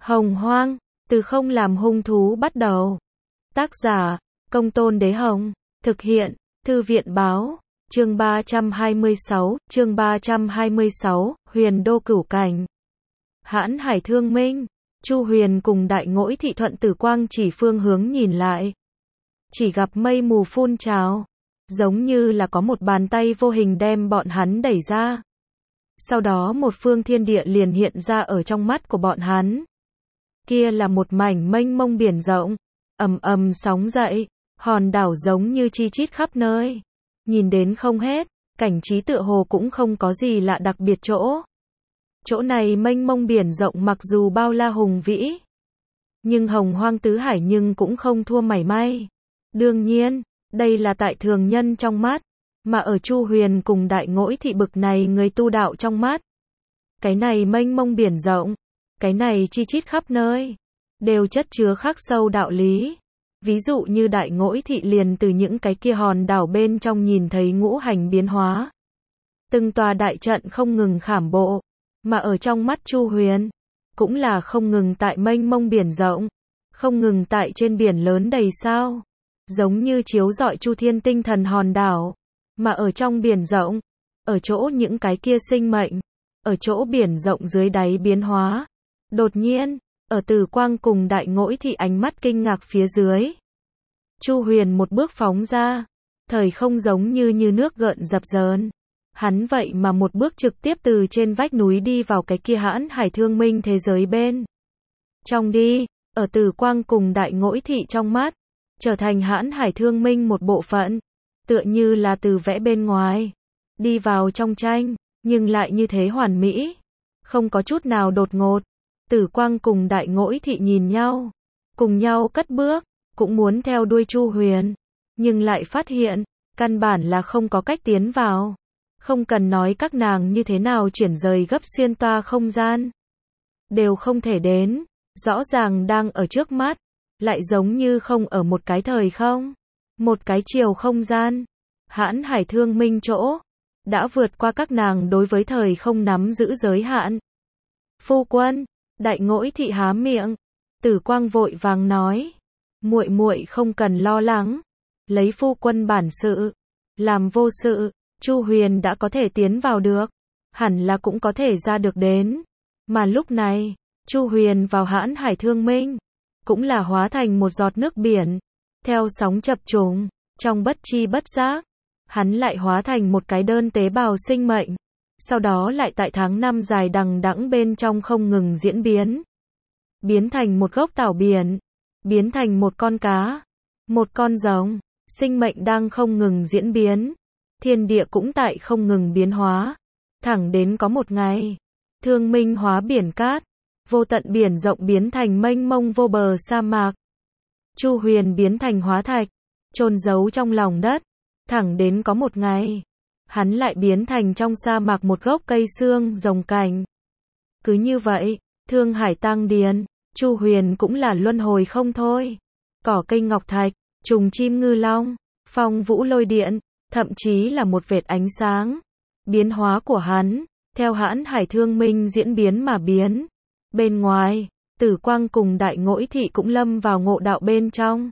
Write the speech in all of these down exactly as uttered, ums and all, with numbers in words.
Hồng Hoang, từ không làm hung thú bắt đầu. Tác giả, Công Tôn Đế Hồng. Thực hiện, Thư viện Báo. Chương ba trăm hai mươi sáu, chương ba trăm hai mươi sáu, Huyền Đô Cửu Cảnh. Hãn Hải Thương Minh, Chu Huyền cùng Đại Ngỗi Thị thuận Tử Quang chỉ phương hướng nhìn lại. Chỉ gặp mây mù phun trào, giống như là có một bàn tay vô hình đem bọn hắn đẩy ra. Sau đó một phương thiên địa liền hiện ra ở trong mắt của bọn hắn. Kia là một mảnh mênh mông biển rộng, ầm ầm sóng dậy, hòn đảo giống như chi chít khắp nơi. Nhìn đến không hết, cảnh trí tựa hồ cũng không có gì lạ đặc biệt chỗ. Chỗ này mênh mông biển rộng mặc dù bao la hùng vĩ, nhưng hồng hoang tứ hải nhưng cũng không thua mảy may. Đương nhiên, đây là tại thường nhân trong mắt, mà ở Chu Huyền cùng Đại Ngỗi Thị bực này người tu đạo trong mắt. Cái này mênh mông biển rộng, cái này chi chít khắp nơi, đều chất chứa khắc sâu đạo lý. Ví dụ như Đại Ngỗi Thị liền từ những cái kia hòn đảo bên trong nhìn thấy ngũ hành biến hóa. Từng tòa đại trận không ngừng khảm bộ, mà ở trong mắt Chu Huyền, cũng là không ngừng tại mênh mông biển rộng, không ngừng tại trên biển lớn đầy sao, giống như chiếu rọi chu thiên tinh thần hòn đảo, mà ở trong biển rộng, ở chỗ những cái kia sinh mệnh, ở chỗ biển rộng dưới đáy biến hóa. Đột nhiên, ở Tử Quang cùng Đại Ngỗi Thị ánh mắt kinh ngạc phía dưới, Chu Huyền một bước phóng ra, thời không giống như như nước gợn dập dờn. Hắn vậy mà một bước trực tiếp từ trên vách núi đi vào cái kia Hãn Hải Thương Minh thế giới bên trong đi, ở Tử Quang cùng Đại Ngỗi Thị trong mắt, trở thành Hãn Hải Thương Minh một bộ phận, tựa như là từ vẽ bên ngoài đi vào trong tranh, nhưng lại như thế hoàn mỹ, không có chút nào đột ngột. Tử Quang cùng Đại Ngỗi Thị nhìn nhau, cùng nhau cất bước, cũng muốn theo đuôi Chu Huyền, nhưng lại phát hiện, căn bản là không có cách tiến vào. Không cần nói các nàng như thế nào chuyển rời gấp xuyên toa không gian, đều không thể đến, rõ ràng đang ở trước mắt, lại giống như không ở một cái thời không, một cái chiều không gian. Hãn Hải Thương Minh chỗ, đã vượt qua các nàng đối với thời không nắm giữ giới hạn. Phu quân, Đại Ngỗi Thị há miệng, Tử Quang vội vàng nói, muội muội không cần lo lắng, lấy phu quân bản sự, làm vô sự. Chu Huyền đã có thể tiến vào được, hẳn là cũng có thể ra được đến. Mà lúc này, Chu Huyền vào Hãn Hải Thương Minh, cũng là hóa thành một giọt nước biển, theo sóng chập trùng, trong bất chi bất giác, hắn lại hóa thành một cái đơn tế bào sinh mệnh, sau đó lại tại tháng năm dài đằng đẵng bên trong không ngừng diễn biến, biến thành một gốc tảo biển, biến thành một con cá, một con rồng, sinh mệnh đang không ngừng diễn biến. Thiên địa cũng tại không ngừng biến hóa, thẳng đến có một ngày, thương minh hóa biển cát, vô tận biển rộng biến thành mênh mông vô bờ sa mạc. Chu Huyền biến thành hóa thạch, chôn giấu trong lòng đất, thẳng đến có một ngày, hắn lại biến thành trong sa mạc một gốc cây xương rồng cành. Cứ như vậy, Thương Hải Tăng Điền, Chu Huyền cũng là luân hồi không thôi. Cỏ cây ngọc thạch, trùng chim ngư long, phong vũ lôi điện, thậm chí là một vệt ánh sáng. Biến hóa của hắn, theo Hãn Hải Thương Minh diễn biến mà biến. Bên ngoài, Tử Quang cùng Đại Ngỗi Thị cũng lâm vào ngộ đạo bên trong.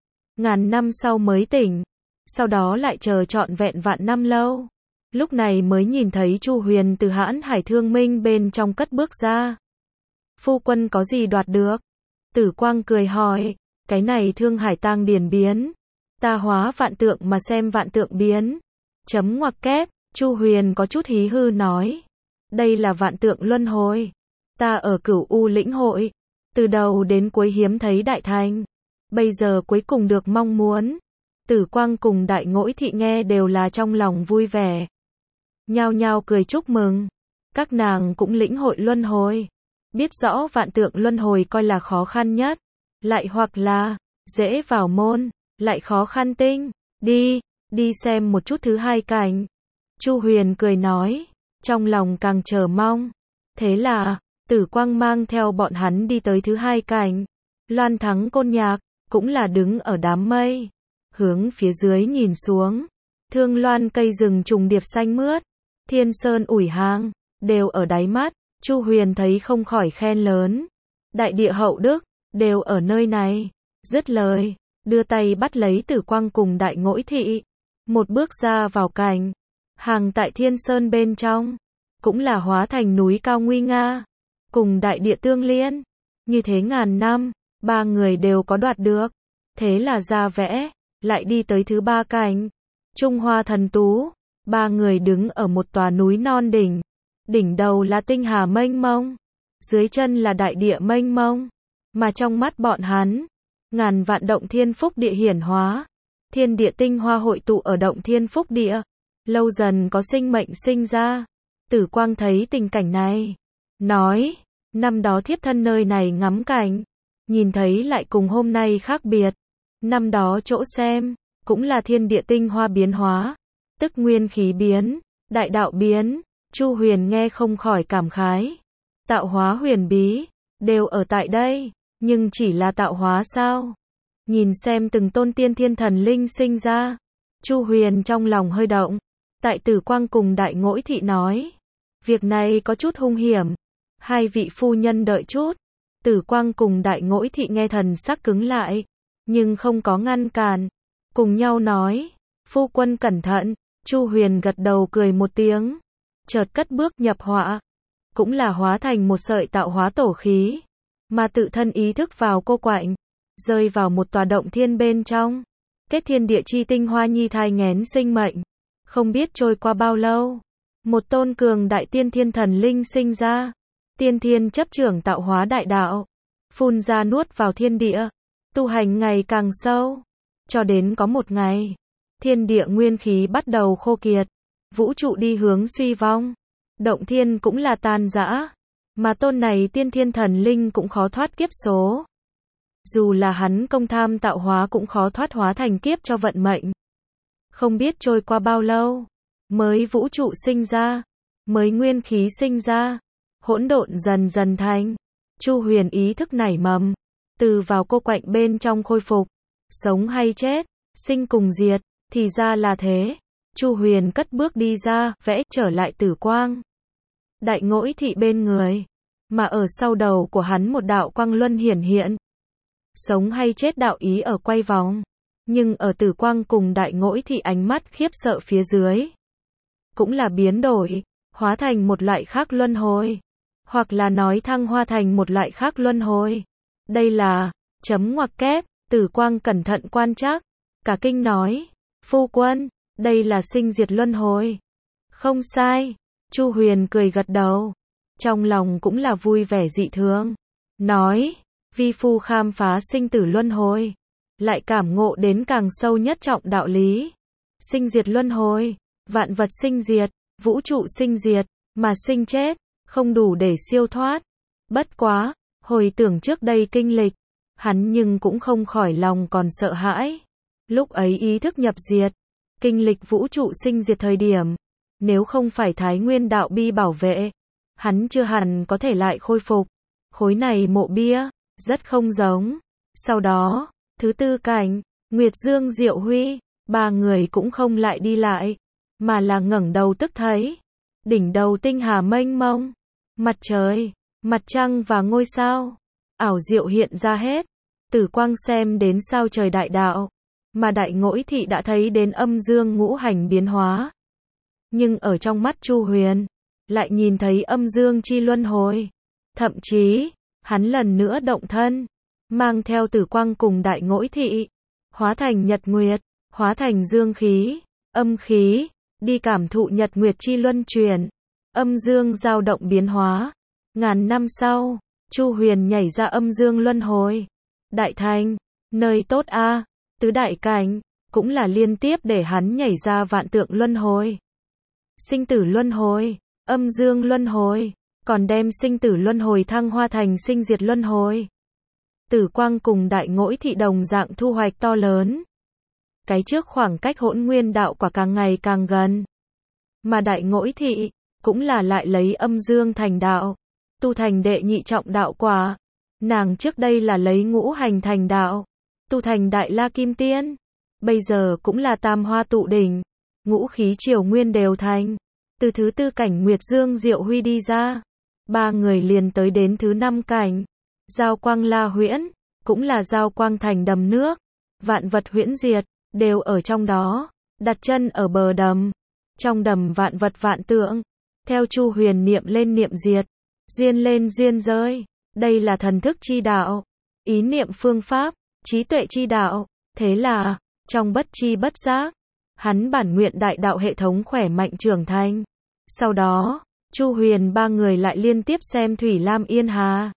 Ngàn năm sau mới tỉnh, sau đó lại chờ trọn vẹn vạn năm lâu. Lúc này mới nhìn thấy Chu Huyền từ Hãn Hải Thương Minh bên trong cất bước ra. Phu quân có gì đoạt được? Tử Quang cười hỏi, cái này Thương Hải Tang Điền biến. Ta hóa vạn tượng mà xem vạn tượng biến. Chấm ngoặc kép, Chu Huyền có chút hí hư nói. Đây là vạn tượng luân hồi. Ta ở Cửu U lĩnh hội, từ đầu đến cuối hiếm thấy đại thành. Bây giờ cuối cùng được mong muốn. Tử Quang cùng Đại Ngỗi Thị nghe đều là trong lòng vui vẻ, nhao nhao cười chúc mừng. Các nàng cũng lĩnh hội luân hồi, biết rõ vạn tượng luân hồi coi là khó khăn nhất, lại hoặc là dễ vào môn, lại khó khăn tinh. Đi, đi xem một chút thứ hai cảnh. Chu Huyền cười nói, trong lòng càng chờ mong. Thế là, Tử Quang mang theo bọn hắn đi tới thứ hai cảnh. Loan Thắng Côn Nhạc, cũng là đứng ở đám mây, hướng phía dưới nhìn xuống. Thương loan cây rừng trùng điệp xanh mướt, thiên sơn ủi hang, đều ở đáy mắt. Chu Huyền thấy không khỏi khen lớn. đại địa hậu đức, đều ở nơi này. Dứt lời, đưa tay bắt lấy Tử Quang cùng Đại Ngỗi Thị. Một bước ra vào cảnh, hàng tại Thiên Sơn bên trong, cũng là hóa thành núi cao nguy nga, cùng đại địa tương liên. Như thế ngàn năm, ba người đều có đoạt được. Thế là ra vẽ, lại đi tới thứ ba cảnh. Trung Hoa Thần Tú, ba người đứng ở một tòa núi non đỉnh. Đỉnh đầu là tinh hà mênh mông, dưới chân là đại địa mênh mông, mà trong mắt bọn hắn, ngàn vạn động thiên phúc địa hiển hóa, thiên địa tinh hoa hội tụ ở động thiên phúc địa, lâu dần có sinh mệnh sinh ra. Tử Quang thấy tình cảnh này, nói, năm đó thiếp thân nơi này ngắm cảnh, nhìn thấy lại cùng hôm nay khác biệt. Năm đó chỗ xem, cũng là thiên địa tinh hoa biến hóa, tức nguyên khí biến, đại đạo biến. Chu Huyền nghe không khỏi cảm khái. Tạo hóa huyền bí, đều ở tại đây, nhưng chỉ là tạo hóa sao? Nhìn xem từng tôn tiên thiên thần linh sinh ra, Chu Huyền trong lòng hơi động. Tại Tử Quang cùng Đại Ngỗi Thị nói, việc này có chút hung hiểm, hai vị phu nhân đợi chút. Tử Quang cùng Đại Ngỗi Thị nghe thần sắc cứng lại, nhưng không có ngăn cản, cùng nhau nói, phu quân cẩn thận. Chu Huyền gật đầu cười một tiếng, chợt cất bước nhập họa, cũng là hóa thành một sợi tạo hóa tổ khí, mà tự thân ý thức vào cô quạnh, rơi vào một tòa động thiên bên trong, kết thiên địa chi tinh hoa nhi thai nghén sinh mệnh. Không biết trôi qua bao lâu, một tôn cường đại tiên thiên thần linh sinh ra, tiên thiên chấp trưởng tạo hóa đại đạo, phun ra nuốt vào thiên địa, tu hành ngày càng sâu, cho đến có một ngày, thiên địa nguyên khí bắt đầu khô kiệt, vũ trụ đi hướng suy vong, động thiên cũng là tan rã, mà tôn này tiên thiên thần linh cũng khó thoát kiếp số. Dù là hắn công tham tạo hóa cũng khó thoát hóa thành kiếp cho vận mệnh. Không biết trôi qua bao lâu, mới vũ trụ sinh ra, mới nguyên khí sinh ra, hỗn độn dần dần thành. Chu Huyền ý thức nảy mầm, từ vào cô quạnh bên trong khôi phục, sống hay chết, sinh cùng diệt, thì ra là thế. Chu Huyền cất bước đi ra, vẽ trở lại Tử Quang, Đại Ngỗi Thị bên người, mà ở sau đầu của hắn một đạo quang luân hiển hiện. Sống hay chết đạo ý ở quay vòng, nhưng ở Tử Quang cùng Đại Ngỗi Thị ánh mắt khiếp sợ phía dưới, cũng là biến đổi, hóa thành một loại khác luân hồi, hoặc là nói thăng hoa thành một loại khác luân hồi. Đây là chấm ngoặc kép. Tử Quang cẩn thận quan trắc, cả kinh nói, phu quân, đây là sinh diệt luân hồi. Không sai. Chu Huyền cười gật đầu, trong lòng cũng là vui vẻ dị thường, nói, vi phu khám phá sinh tử luân hồi, lại cảm ngộ đến càng sâu nhất trọng đạo lý. Sinh diệt luân hồi, vạn vật sinh diệt, vũ trụ sinh diệt, mà sinh chết, không đủ để siêu thoát. Bất quá, hồi tưởng trước đây kinh lịch, hắn nhưng cũng không khỏi lòng còn sợ hãi. Lúc ấy ý thức nhập diệt, kinh lịch vũ trụ sinh diệt thời điểm, nếu không phải Thái Nguyên đạo bi bảo vệ, hắn chưa hẳn có thể lại khôi phục. Khối này mộ bia, rất không giống. Sau đó, thứ tư cảnh, Nguyệt Dương Diệu Huy, ba người cũng không lại đi lại, mà là ngẩng đầu tức thấy, đỉnh đầu tinh hà mênh mông, mặt trời, mặt trăng và ngôi sao, ảo diệu hiện ra hết. Tử Quang xem đến sao trời đại đạo, mà Đại Ngỗi Thị đã thấy đến âm dương ngũ hành biến hóa. Nhưng ở trong mắt Chu Huyền, lại nhìn thấy âm dương chi luân hồi. Thậm chí, hắn lần nữa động thân, mang theo Tử Quang cùng Đại Ngỗi Thị, hóa thành nhật nguyệt, hóa thành dương khí, âm khí, đi cảm thụ nhật nguyệt chi luân chuyển, âm dương dao động biến hóa. Ngàn năm sau, Chu Huyền nhảy ra âm dương luân hồi. Đại thành, nơi tốt a, tứ đại cảnh, cũng là liên tiếp để hắn nhảy ra vạn tượng luân hồi. Sinh tử luân hồi, âm dương luân hồi, còn đem sinh tử luân hồi thăng hoa thành sinh diệt luân hồi. Tử Quang cùng Đại Ngỗi Thị đồng dạng thu hoạch to lớn. Cái trước khoảng cách hỗn nguyên đạo quả càng ngày càng gần. Mà Đại Ngỗi Thị, cũng là lại lấy âm dương thành đạo, tu thành đệ nhị trọng đạo quả. Nàng trước đây là lấy ngũ hành thành đạo, tu thành Đại La Kim Tiên. Bây giờ cũng là tam hoa tụ đỉnh, ngũ khí triều nguyên đều thành. Từ thứ tư cảnh Nguyệt Dương Diệu Huy đi ra, ba người liền tới đến thứ năm cảnh, Giao quang la huyễn, cũng là giao quang thành đầm nước. Vạn vật huyễn diệt, đều ở trong đó. Đặt chân ở bờ đầm. Trong đầm vạn vật vạn tượng. Theo Chu Huyền niệm lên niệm diệt. Duyên lên duyên rơi. Đây là thần thức chi đạo. Ý niệm phương pháp, trí tuệ chi đạo. Thế là, trong bất chi bất giác, hắn bản nguyện đại đạo hệ thống khỏe mạnh trưởng thành. Sau đó, Chu Huyền ba người lại liên tiếp xem Thủy Lam Yên Hà,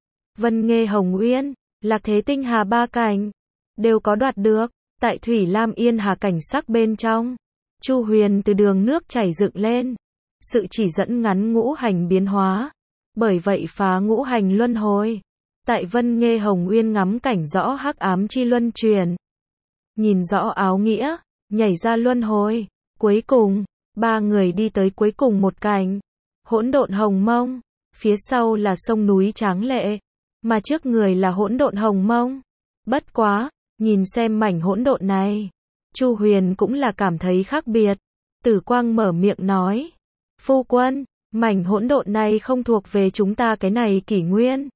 Vân Nghê Hồng Uyên, Lạc Thế Tinh Hà ba cảnh, đều có đoạt được. Tại Thủy Lam Yên Hà cảnh sắc bên trong, Chu Huyền từ đường nước chảy dựng lên, sự chỉ dẫn ngắn ngũ hành biến hóa, bởi vậy phá ngũ hành luân hồi. Tại Vân Nghê Hồng Uyên ngắm cảnh rõ hắc ám chi luân truyền, nhìn rõ áo nghĩa, nhảy ra luân hồi. Cuối cùng, ba người đi tới cuối cùng một cảnh, hỗn độn hồng mông, phía sau là sông núi tráng lệ, mà trước người là hỗn độn hồng mông. Bất quá, nhìn xem mảnh hỗn độn này, Chu Huyền cũng là cảm thấy khác biệt. Tử Quang mở miệng nói, phu quân, mảnh hỗn độn này không thuộc về chúng ta cái này kỷ nguyên.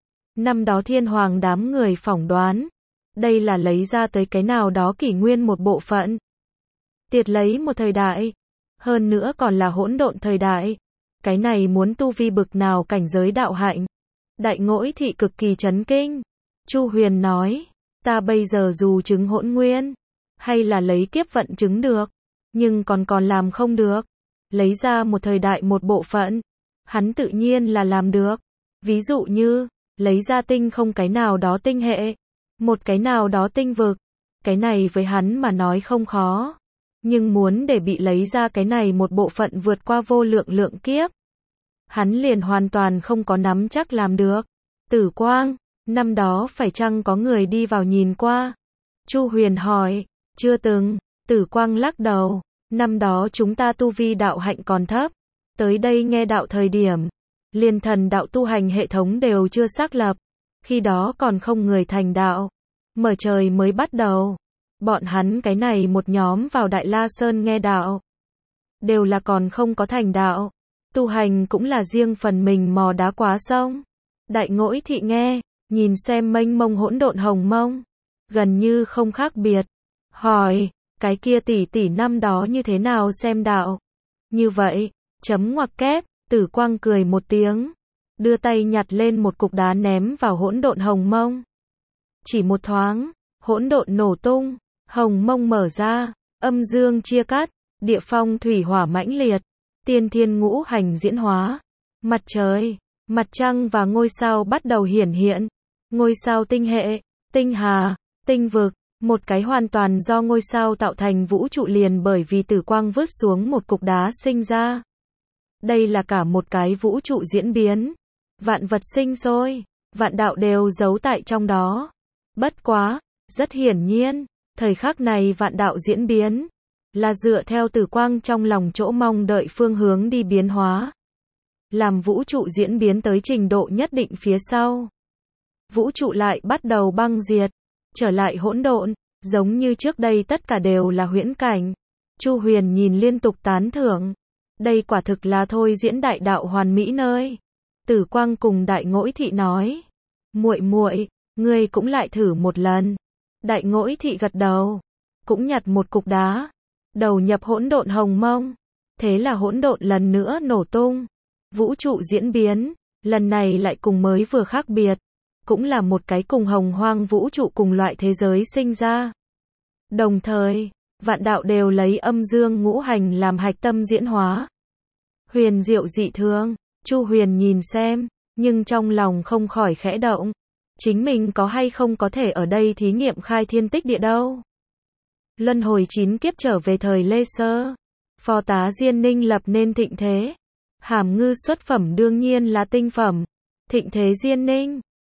Năm đó thiên hoàng đám người phỏng đoán, đây là lấy ra tới cái nào đó kỷ nguyên một bộ phận. Tiệt lấy một thời đại, hơn nữa còn là hỗn độn thời đại. Cái này muốn tu vi bực nào cảnh giới đạo hạnh. Đại Ngỗi Thị cực kỳ chấn kinh. Chu Huyền nói, ta bây giờ dù chứng hỗn nguyên, hay là lấy kiếp vận chứng được, nhưng còn còn làm không được. Lấy ra một thời đại một bộ phận, hắn tự nhiên là làm được. Ví dụ như, lấy ra tinh không cái nào đó tinh hệ, một cái nào đó tinh vực. Cái này với hắn mà nói không khó. Nhưng muốn để bị lấy ra cái này một bộ phận vượt qua vô lượng lượng kiếp, hắn liền hoàn toàn không có nắm chắc làm được. Tử Quang, năm đó phải chăng có người đi vào nhìn qua? Chu Huyền hỏi, chưa từng. Tử Quang lắc đầu, năm đó chúng ta tu vi đạo hạnh còn thấp, tới đây nghe đạo thời điểm, liền thần đạo tu hành hệ thống đều chưa xác lập, khi đó còn không người thành đạo, mở trời mới bắt đầu. Bọn hắn cái này một nhóm vào Đại La Sơn nghe đạo, đều là còn không có thành đạo, tu hành cũng là riêng phần mình mò đá quá sông. Đại Ngỗi Thị nghe, nhìn xem mênh mông hỗn độn hồng mông, gần như không khác biệt, hỏi, cái kia tỷ tỷ năm đó như thế nào xem đạo? Như vậy, chấm ngoặc kép. Tử Quang cười một tiếng, đưa tay nhặt lên một cục đá ném vào hỗn độn hồng mông. Chỉ một thoáng, hỗn độn nổ tung, hồng mông mở ra, âm dương chia cắt, địa phong thủy hỏa mãnh liệt, tiên thiên ngũ hành diễn hóa, mặt trời, mặt trăng và ngôi sao bắt đầu hiển hiện. Ngôi sao tinh hệ, tinh hà, tinh vực, một cái hoàn toàn do ngôi sao tạo thành vũ trụ liền bởi vì Tử Quang vứt xuống một cục đá sinh ra. Đây là cả một cái vũ trụ diễn biến, vạn vật sinh sôi, vạn đạo đều giấu tại trong đó. Bất quá, rất hiển nhiên, thời khắc này vạn đạo diễn biến, là dựa theo Tử Quang trong lòng chỗ mong đợi phương hướng đi biến hóa. Làm vũ trụ diễn biến tới trình độ nhất định phía sau, vũ trụ lại bắt đầu băng diệt, trở lại hỗn độn, giống như trước đây tất cả đều là huyễn cảnh. Chu Huyền nhìn liên tục tán thưởng, đây quả thực là thôi diễn đại đạo hoàn mỹ nơi. Tử Quang cùng Đại Ngỗi Thị nói, muội muội, ngươi cũng lại thử một lần. Đại Ngỗi Thị gật đầu, cũng nhặt một cục đá, đầu nhập hỗn độn hồng mông. Thế là hỗn độn lần nữa nổ tung, vũ trụ diễn biến, lần này lại cùng mới vừa khác biệt, cũng là một cái cùng hồng hoang vũ trụ cùng loại thế giới sinh ra. Đồng thời, vạn đạo đều lấy âm dương ngũ hành làm hạch tâm diễn hóa. Huyền diệu dị thường, Chu Huyền nhìn xem, nhưng trong lòng không khỏi khẽ động. Chính mình có hay không có thể ở đây thí nghiệm khai thiên tích địa đâu. Luân hồi chín kiếp trở về thời Lê Sơ, phò tá Diên Ninh lập nên thịnh thế. Hàm Ngư xuất phẩm đương nhiên là tinh phẩm. Thịnh thế Diên Ninh,